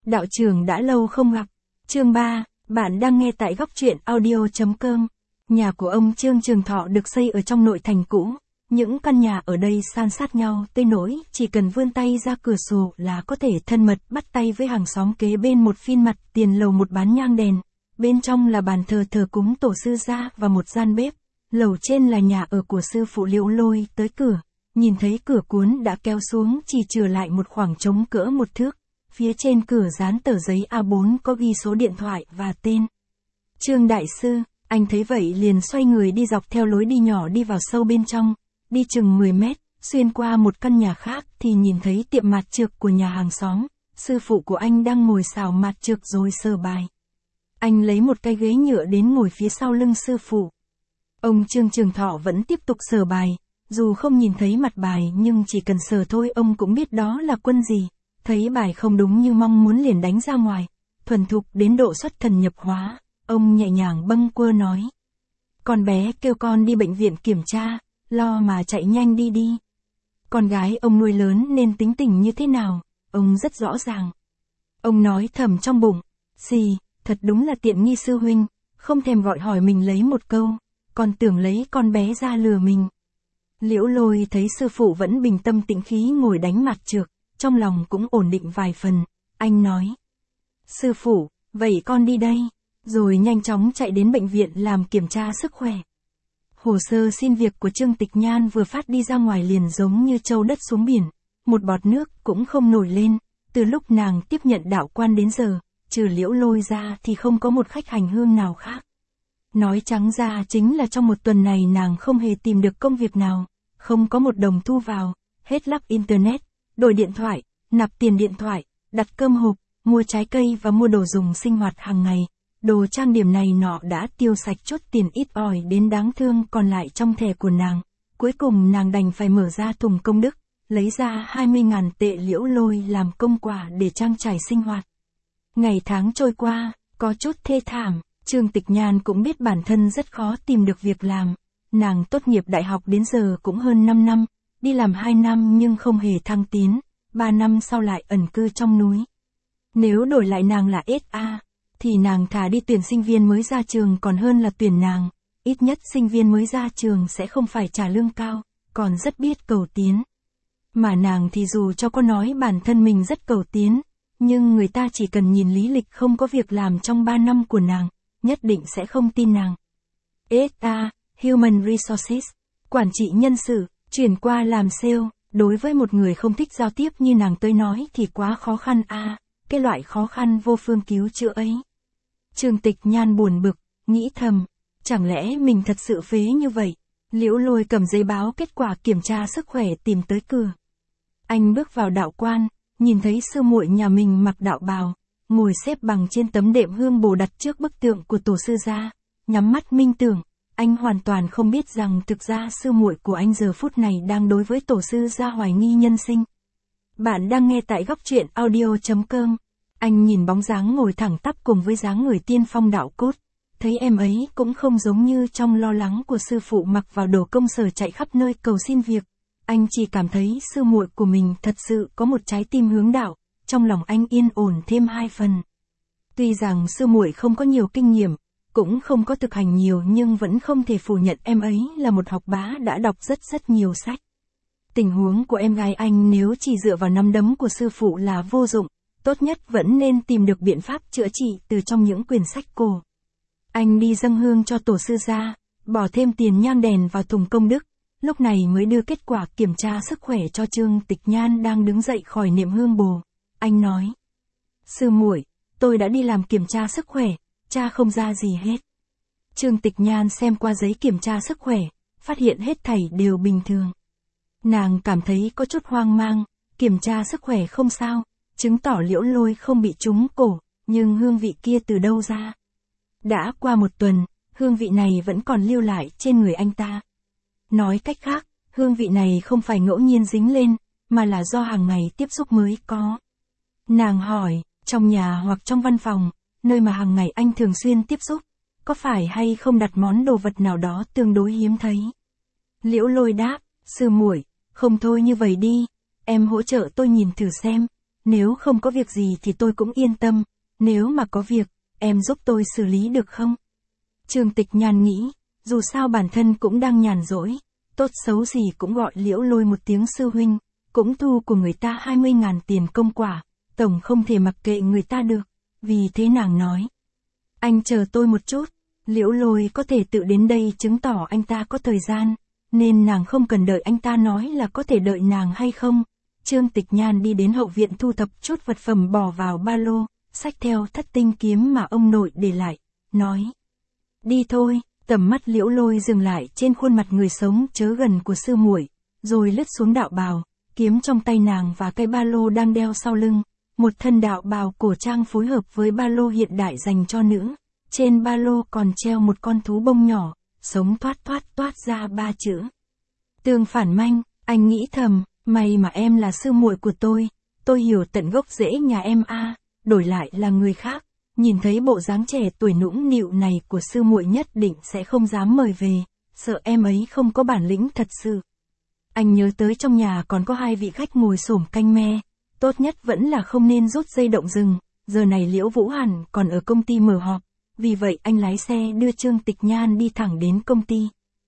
Đạo trưởng đã lâu không gặp. Chương 3, bạn đang nghe tại góc truyện audio.com. Nhà của ông Trương Trường Thọ được xây ở trong nội thành cũ. Những căn nhà ở đây san sát nhau tới nỗi chỉ cần vươn tay ra cửa sổ là có thể thân mật bắt tay với hàng xóm kế bên. Một phiên mặt tiền lầu, một bán nhang đèn. Bên trong là bàn thờ thờ cúng tổ sư gia và một gian bếp. Lầu trên là nhà ở của sư phụ Liễu Lôi. Tới cửa, nhìn thấy cửa cuốn đã kéo xuống, chỉ chừa lại một khoảng trống cỡ 1 thước. Phía trên cửa dán tờ giấy A4 có ghi số điện thoại và tên. Trương Đại Sư. Anh thấy vậy liền xoay người đi dọc theo lối đi nhỏ đi vào sâu bên trong. Đi chừng 10 mét, xuyên qua một căn nhà khác thì nhìn thấy tiệm mạt trược của nhà hàng xóm. Sư phụ của anh đang ngồi xào mạt trược rồi sờ bài. Anh lấy một cái ghế nhựa đến ngồi phía sau lưng sư phụ. Ông Trương Trường Thọ vẫn tiếp tục sờ bài. Dù không nhìn thấy mặt bài nhưng chỉ cần sờ thôi ông cũng biết đó là quân gì. Thấy bài không đúng như mong muốn liền đánh ra ngoài. Thuần thục đến độ xuất thần nhập hóa. Ông nhẹ nhàng bâng quơ nói. Con bé kêu con đi bệnh viện kiểm tra, lo mà chạy nhanh đi đi. Con gái ông nuôi lớn nên tính tình như thế nào, ông rất rõ ràng. Ông nói thầm trong bụng, xì, thật đúng là tiện nghi sư huynh, không thèm gọi hỏi mình lấy một câu, còn tưởng lấy con bé ra lừa mình. Liễu Lôi thấy sư phụ vẫn bình tâm tĩnh khí ngồi đánh mạt trược, trong lòng cũng ổn định vài phần. Anh nói, sư phụ, vậy con đi đây. Rồi nhanh chóng chạy đến bệnh viện làm kiểm tra sức khỏe. Hồ sơ xin việc của Trương Tịch Nhan vừa phát đi ra ngoài liền giống như trâu đất xuống biển, một bọt nước cũng không nổi lên. Từ lúc nàng tiếp nhận đạo quan đến giờ, trừ Liễu Lôi ra thì không có một khách hành hương nào khác. Nói trắng ra chính là trong một tuần này nàng không hề tìm được công việc nào, không có một đồng thu vào, hết lắp internet, đổi điện thoại, nạp tiền điện thoại, đặt cơm hộp, mua trái cây và mua đồ dùng sinh hoạt hàng ngày. Đồ trang điểm này nọ đã tiêu sạch chốt tiền ít ỏi đến đáng thương còn lại trong thẻ của nàng. Cuối cùng nàng đành phải mở ra thùng công đức, lấy ra 20.000 tệ Liễu Lôi làm công quả để trang trải sinh hoạt. Ngày tháng trôi qua, có chút thê thảm, Trương Tịch Nhan cũng biết bản thân rất khó tìm được việc làm. Nàng tốt nghiệp đại học đến giờ cũng hơn 5 năm, đi làm 2 năm nhưng không hề thăng tiến, 3 năm sau lại ẩn cư trong núi. Nếu đổi lại nàng là SA, thì nàng thà đi tuyển sinh viên mới ra trường còn hơn là tuyển nàng, ít nhất sinh viên mới ra trường sẽ không phải trả lương cao, còn rất biết cầu tiến. Mà nàng thì dù cho có nói bản thân mình rất cầu tiến, nhưng người ta chỉ cần nhìn lý lịch không có việc làm trong 3 năm của nàng, nhất định sẽ không tin nàng. SA, Human Resources, quản trị nhân sự, chuyển qua làm sale, đối với một người không thích giao tiếp như nàng tới nói thì quá khó khăn cái loại khó khăn vô phương cứu chữa ấy. Trương Tịch Nhan buồn bực, nghĩ thầm, chẳng lẽ mình thật sự phế như vậy? Liễu Lôi cầm giấy báo kết quả kiểm tra sức khỏe tìm tới cửa. Anh bước vào đạo quan, nhìn thấy sư muội nhà mình mặc đạo bào, ngồi xếp bằng trên tấm đệm hương bồ đặt trước bức tượng của tổ sư gia, nhắm mắt minh tưởng. Anh hoàn toàn không biết rằng thực ra sư muội của anh giờ phút này đang đối với tổ sư gia hoài nghi nhân sinh. Bạn đang nghe tại góc truyện audio.com. Anh nhìn bóng dáng ngồi thẳng tắp cùng với dáng người tiên phong đạo cốt, thấy em ấy cũng không giống như trong lo lắng của sư phụ mặc vào đồ công sở chạy khắp nơi cầu xin việc. Anh chỉ cảm thấy sư muội của mình thật sự có một trái tim hướng đạo, trong lòng anh yên ổn thêm 2 phần. Tuy rằng sư muội không có nhiều kinh nghiệm, cũng không có thực hành nhiều nhưng vẫn không thể phủ nhận em ấy là một học bá đã đọc rất nhiều sách. Tình huống của em gái anh nếu chỉ dựa vào nắm đấm của sư phụ là vô dụng. Tốt nhất vẫn nên tìm được biện pháp chữa trị từ trong những quyển sách cổ. Anh đi dâng hương cho tổ sư gia, bỏ thêm tiền nhang đèn vào thùng công đức, lúc này mới đưa kết quả kiểm tra sức khỏe cho Trương Tịch Nhan đang đứng dậy khỏi niệm hương bồ. Anh nói, sư muội, tôi đã đi làm kiểm tra sức khỏe, tra không ra gì hết. Trương Tịch Nhan xem qua giấy kiểm tra sức khỏe, phát hiện hết thảy đều bình thường. Nàng cảm thấy có chút hoang mang, kiểm tra sức khỏe không sao. Chứng tỏ Liễu Lôi không bị trúng cổ, nhưng hương vị kia từ đâu ra? Đã qua 1 tuần, hương vị này vẫn còn lưu lại trên người anh ta. Nói cách khác, hương vị này không phải ngẫu nhiên dính lên, mà là do hàng ngày tiếp xúc mới có. Nàng hỏi, trong nhà hoặc trong văn phòng, nơi mà hàng ngày anh thường xuyên tiếp xúc, có phải hay không đặt món đồ vật nào đó tương đối hiếm thấy? Liễu Lôi đáp, sư muội, không thôi như vậy đi, em hỗ trợ tôi nhìn thử xem. nếu không có việc gì thì tôi cũng yên tâm, nếu mà có việc, em giúp tôi xử lý được không? Trương Tịch Nhan nghĩ, dù sao bản thân cũng đang nhàn rỗi, tốt xấu gì cũng gọi Liễu Lôi một tiếng sư huynh, cũng thu của người ta 20.000 tiền công quả, tổng không thể mặc kệ người ta được, vì thế nàng nói. Anh chờ tôi một chút, Liễu Lôi có thể tự đến đây chứng tỏ anh ta có thời gian, nên nàng không cần đợi anh ta nói là có thể đợi nàng hay không. Trương Tịch Nhan đi đến hậu viện thu thập chút vật phẩm bỏ vào ba lô, xách theo thất tinh kiếm mà ông nội để lại, nói. Đi thôi, tầm mắt Liễu Lôi dừng lại trên khuôn mặt người sống chớ gần của sư muội, rồi lướt xuống đạo bào, kiếm trong tay nàng và cái ba lô đang đeo sau lưng, một thân đạo bào cổ trang phối hợp với ba lô hiện đại dành cho nữ, trên ba lô còn treo một con thú bông nhỏ, sống toát ra 3 chữ. Tương Phản Manh, anh nghĩ thầm, may mà em là sư muội của tôi hiểu tận gốc rễ nhà em a, đổi lại là người khác, nhìn thấy bộ dáng trẻ tuổi nũng nịu này của sư muội nhất định sẽ không dám mời về, sợ em ấy không có bản lĩnh thật sự. Anh nhớ tới trong nhà còn có 2 vị khách ngồi xổm canh me, tốt nhất vẫn là không nên rút dây động rừng, giờ này Liễu Vũ hẳn còn ở công ty mở họp, vì vậy anh lái xe đưa Trương Tịch Nhan đi thẳng đến công ty.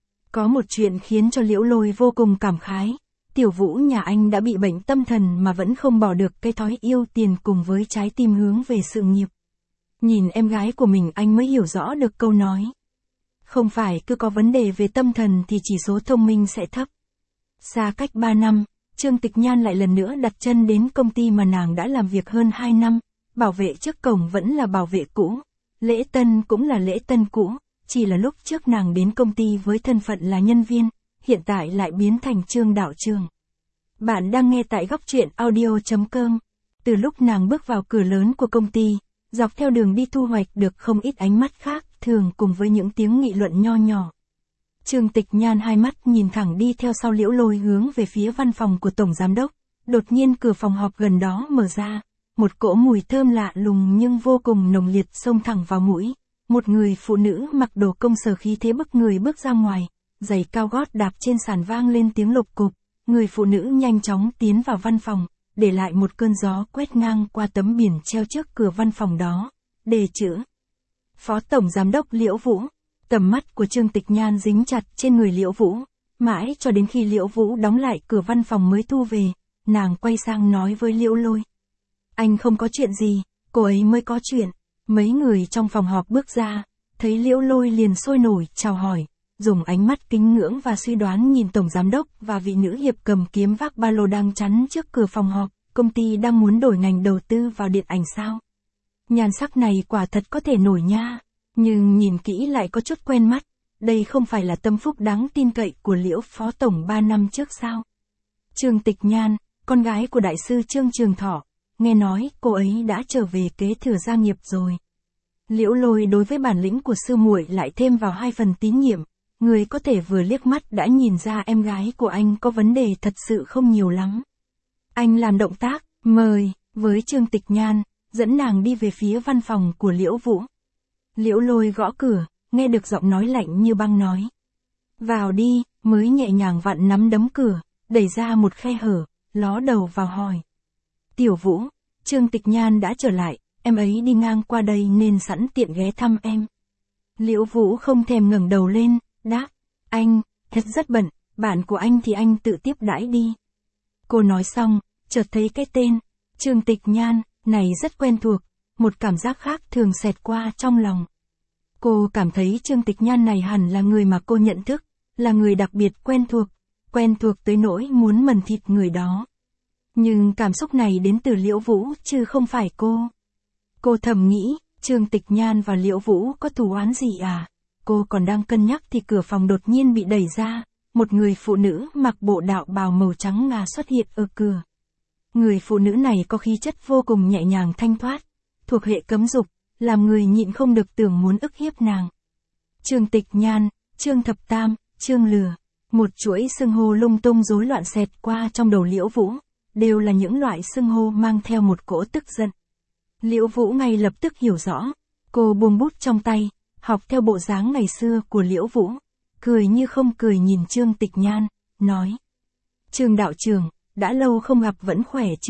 Có một chuyện khiến cho Liễu Lôi vô cùng cảm khái, Tiểu Vũ nhà anh đã bị bệnh tâm thần mà vẫn không bỏ được cái thói yêu tiền cùng với trái tim hướng về sự nghiệp. Nhìn em gái của mình anh mới hiểu rõ được câu nói. Không phải cứ có vấn đề về tâm thần thì chỉ số thông minh sẽ thấp. Xa cách 3 năm, Trương Tịch Nhan lại lần nữa đặt chân đến công ty mà nàng đã làm việc hơn 2 năm, bảo vệ trước cổng vẫn là bảo vệ cũ, lễ tân cũng là lễ tân cũ, chỉ là lúc trước nàng đến công ty với thân phận là nhân viên, hiện tại lại biến thành Trương đạo trường. Bạn đang nghe tại góc truyện audio.com. Từ lúc nàng bước vào cửa lớn của công ty, dọc theo đường đi thu hoạch được không ít ánh mắt khác thường cùng với những tiếng nghị luận nho nhỏ. Trương Tịch Nhan hai mắt nhìn thẳng đi theo sau Liễu Lôi hướng về phía văn phòng của Tổng Giám Đốc, đột nhiên cửa phòng họp gần đó mở ra, một cỗ mùi thơm lạ lùng nhưng vô cùng nồng liệt xông thẳng vào mũi, một người phụ nữ mặc đồ công sở khí thế bức người bước ra ngoài, giày cao gót đạp trên sàn vang lên tiếng lục cục, người phụ nữ nhanh chóng tiến vào văn phòng, để lại một cơn gió quét ngang qua tấm biển treo trước cửa văn phòng đó, đề chữ Phó Tổng Giám Đốc Liễu Vũ. Tầm mắt của Trương Tịch Nhan dính chặt trên người Liễu Vũ, mãi cho đến khi Liễu Vũ đóng lại cửa văn phòng mới thu về, nàng quay sang nói với Liễu Lôi. Anh không có chuyện gì, cô ấy mới có chuyện. Mấy người trong phòng họp bước ra, thấy Liễu Lôi liền sôi nổi chào hỏi, dùng ánh mắt kính ngưỡng và suy đoán nhìn Tổng Giám Đốc và vị nữ hiệp cầm kiếm vác ba lô đang chắn trước cửa phòng họp, công ty đang muốn đổi ngành đầu tư vào điện ảnh sao? Nhan sắc này quả thật có thể nổi nha. Nhưng nhìn kỹ lại có chút quen mắt, đây không phải là tâm phúc đáng tin cậy của Liễu Phó Tổng 3 năm trước sao? Trương Tịch Nhan, con gái của đại sư Trương Trường Thọ, nghe nói cô ấy đã trở về kế thừa gia nghiệp rồi. Liễu Lôi đối với bản lĩnh của sư muội lại thêm vào 2 phần tín nhiệm, người có thể vừa liếc mắt đã nhìn ra em gái của anh có vấn đề thật sự không nhiều lắm. Anh làm động tác, mời, với Trương Tịch Nhan, dẫn nàng đi về phía văn phòng của Liễu Vũ. Liễu Lôi gõ cửa, nghe được giọng nói lạnh như băng nói. Vào đi, mới nhẹ nhàng vặn nắm đấm cửa, đẩy ra một khe hở, ló đầu vào hỏi. Tiểu Vũ, Trương Tịch Nhan đã trở lại, em ấy đi ngang qua đây nên sẵn tiện ghé thăm em. Liễu Vũ không thèm ngẩng đầu lên, đáp, anh, thật rất bận, bạn của anh thì anh tự tiếp đãi đi. Cô nói xong, chợt thấy cái tên, Trương Tịch Nhan, này rất quen thuộc. Một cảm giác khác thường xẹt qua trong lòng. Cô cảm thấy Trương Tịch Nhan này hẳn là người mà cô nhận thức, là người đặc biệt quen thuộc tới nỗi muốn mần thịt người đó. Nhưng cảm xúc này đến từ Liễu Vũ chứ không phải cô. Cô thầm nghĩ, Trương Tịch Nhan và Liễu Vũ có thù oán gì à? Cô còn đang cân nhắc thì cửa phòng đột nhiên bị đẩy ra, một người phụ nữ mặc bộ đạo bào màu trắng ngà xuất hiện ở cửa. Người phụ nữ này có khí chất vô cùng nhẹ nhàng thanh thoát, thuộc hệ cấm dục, làm người nhịn không được tưởng muốn ức hiếp nàng. Trương Tịch Nhan, Trương Thập Tam, Trương Lừa, một chuỗi xưng hô lung tung rối loạn xẹt qua trong đầu Liễu Vũ, đều là những loại xưng hô mang theo một cỗ tức giận. Liễu Vũ ngay lập tức hiểu rõ, cô buông bút trong tay, học theo bộ dáng ngày xưa của Liễu Vũ, cười như không cười nhìn Trương Tịch Nhan, nói. Trương đạo trưởng, đã lâu không gặp vẫn khỏe chứ?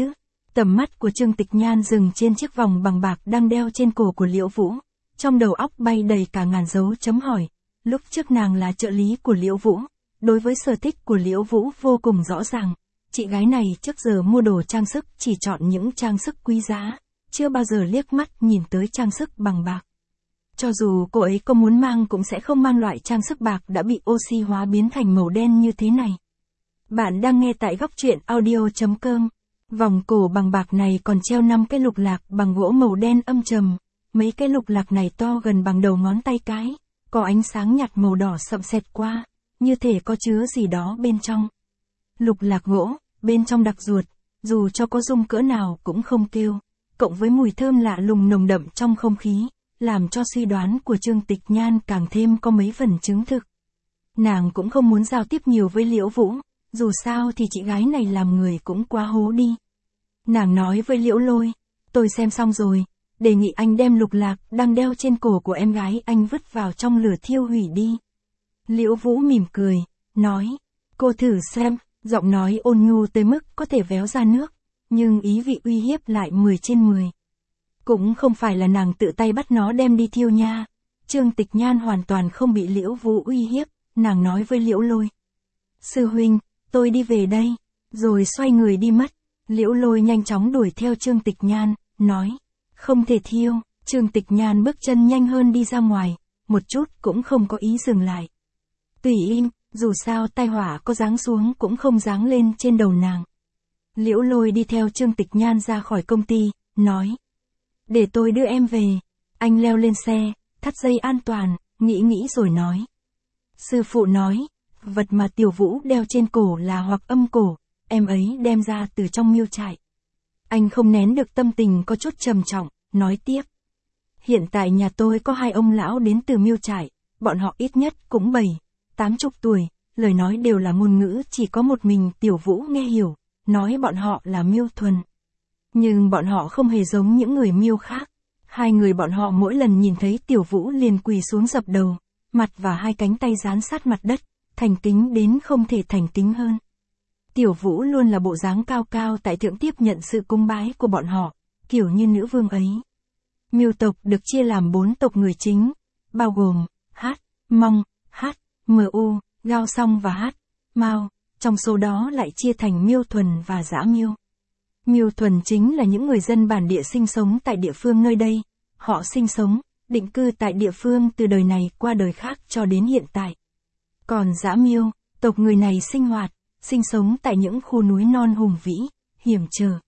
Tầm mắt của Trương Tịch Nhan dừng trên chiếc vòng bằng bạc đang đeo trên cổ của Liễu Vũ. Trong đầu óc bay đầy cả ngàn dấu chấm hỏi. Lúc trước nàng là trợ lý của Liễu Vũ. Đối với sở thích của Liễu Vũ vô cùng rõ ràng. Chị gái này trước giờ mua đồ trang sức chỉ chọn những trang sức quý giá. Chưa bao giờ liếc mắt nhìn tới trang sức bằng bạc. Cho dù cô ấy có muốn mang cũng sẽ không mang loại trang sức bạc đã bị oxy hóa biến thành màu đen như thế này. Bạn đang nghe tại góc truyện audio.com. Vòng cổ bằng bạc này còn treo 5 cái lục lạc bằng gỗ màu đen âm trầm. Mấy cái lục lạc này to gần bằng đầu ngón tay cái, có ánh sáng nhạt màu đỏ sậm xẹt qua, như thể có chứa gì đó bên trong. Lục lạc gỗ, bên trong đặc ruột, dù cho có rung cỡ nào cũng không kêu, cộng với mùi thơm lạ lùng nồng đậm trong không khí, làm cho suy đoán của Trương Tịch Nhan càng thêm có mấy phần chứng thực. Nàng cũng không muốn giao tiếp nhiều với Liễu Vũ, dù sao thì chị gái này làm người cũng quá hố đi. Nàng nói với Liễu Lôi, tôi xem xong rồi, đề nghị anh đem lục lạc đang đeo trên cổ của em gái anh vứt vào trong lửa thiêu hủy đi. Liễu Vũ mỉm cười, nói, cô thử xem, giọng nói ôn nhu tới mức có thể véo ra nước, nhưng ý vị uy hiếp lại 10 trên 10. Cũng không phải là nàng tự tay bắt nó đem đi thiêu nha. Trương Tịch Nhan hoàn toàn không bị Liễu Vũ uy hiếp, nàng nói với Liễu Lôi. Sư huynh, tôi đi về đây, rồi xoay người đi mất. Liễu Lôi nhanh chóng đuổi theo Trương Tịch Nhan, nói, không thể thiêu. Trương Tịch Nhan bước chân nhanh hơn đi ra ngoài, một chút cũng không có ý dừng lại. Tùy im, dù sao tai họa có giáng xuống cũng không giáng lên trên đầu nàng. Liễu Lôi đi theo Trương Tịch Nhan ra khỏi công ty, nói, để tôi đưa em về. Anh leo lên xe, thắt dây an toàn, nghĩ rồi nói. Sư phụ nói, vật mà Tiểu Vũ đeo trên cổ là hoặc âm cổ, em ấy đem ra từ trong miêu trại. Anh không nén được tâm tình có chút trầm trọng, nói tiếp. Hiện tại nhà tôi có 2 ông lão đến từ miêu trại, bọn họ ít nhất cũng 70-80 tuổi, lời nói đều là ngôn ngữ chỉ có một mình Tiểu Vũ nghe hiểu, nói bọn họ là miêu thuần. Nhưng bọn họ không hề giống những người miêu khác. 2 người bọn họ mỗi lần nhìn thấy Tiểu Vũ liền quỳ xuống dập đầu, mặt và 2 cánh tay dán sát mặt đất, thành kính đến không thể thành kính hơn. Tiểu Vũ luôn là bộ dáng cao cao tại thượng tiếp nhận sự cung bái của bọn họ, kiểu như nữ vương ấy. Miêu tộc được chia làm 4 tộc người chính, bao gồm Hát, Mong, Hát, Mu, Gao Song và Hát, Mao, trong số đó lại chia thành miêu thuần và dã miêu. Miêu thuần chính là những người dân bản địa sinh sống tại địa phương nơi đây, họ sinh sống, định cư tại địa phương từ đời này qua đời khác cho đến hiện tại. Còn dã miêu, tộc người này sinh sống tại những khu núi non hùng vĩ, hiểm trở.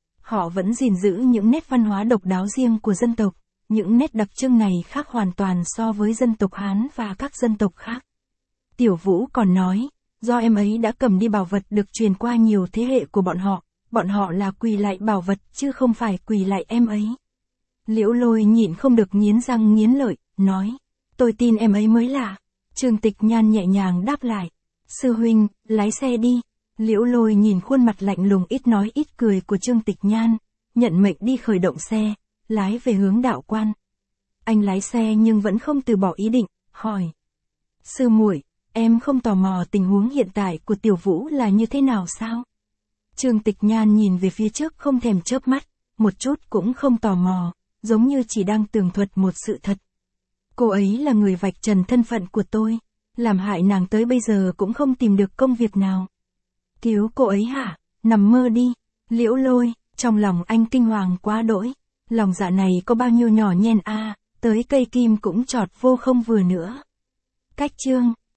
Họ vẫn gìn giữ những nét văn hóa độc đáo riêng của dân tộc, những nét đặc trưng này khác hoàn toàn so với dân tộc Hán và các dân tộc khác. Tiểu Vũ còn nói, do em ấy đã cầm đi bảo vật được truyền qua nhiều thế hệ của bọn họ là quỳ lạy bảo vật chứ không phải quỳ lạy em ấy. Liễu Lôi nhịn không được nghiến răng nghiến lợi, nói, tôi tin em ấy mới lạ. Trương Tịch Nhan nhẹ nhàng đáp lại, sư huynh, lái xe đi. Liễu Lôi nhìn khuôn mặt lạnh lùng ít nói ít cười của Trương Tịch Nhan, nhận mệnh đi khởi động xe, lái về hướng đạo quan. Anh lái xe nhưng vẫn không từ bỏ ý định, hỏi. Sư muội, em không tò mò tình huống hiện tại của Tiểu Vũ là như thế nào sao? Trương Tịch Nhan nhìn về phía trước không thèm chớp mắt, một chút cũng không tò mò, giống như chỉ đang tường thuật một sự thật. Cô ấy là người vạch trần thân phận của tôi, làm hại nàng tới bây giờ cũng không tìm được công việc nào. Cứu cô ấy hả? Nằm mơ đi. Liễu Lôi, trong lòng anh kinh hoàng quá đỗi. Lòng dạ này có bao nhiêu nhỏ nhen a, tới cây kim cũng chọt vô không vừa nữa. Cách chương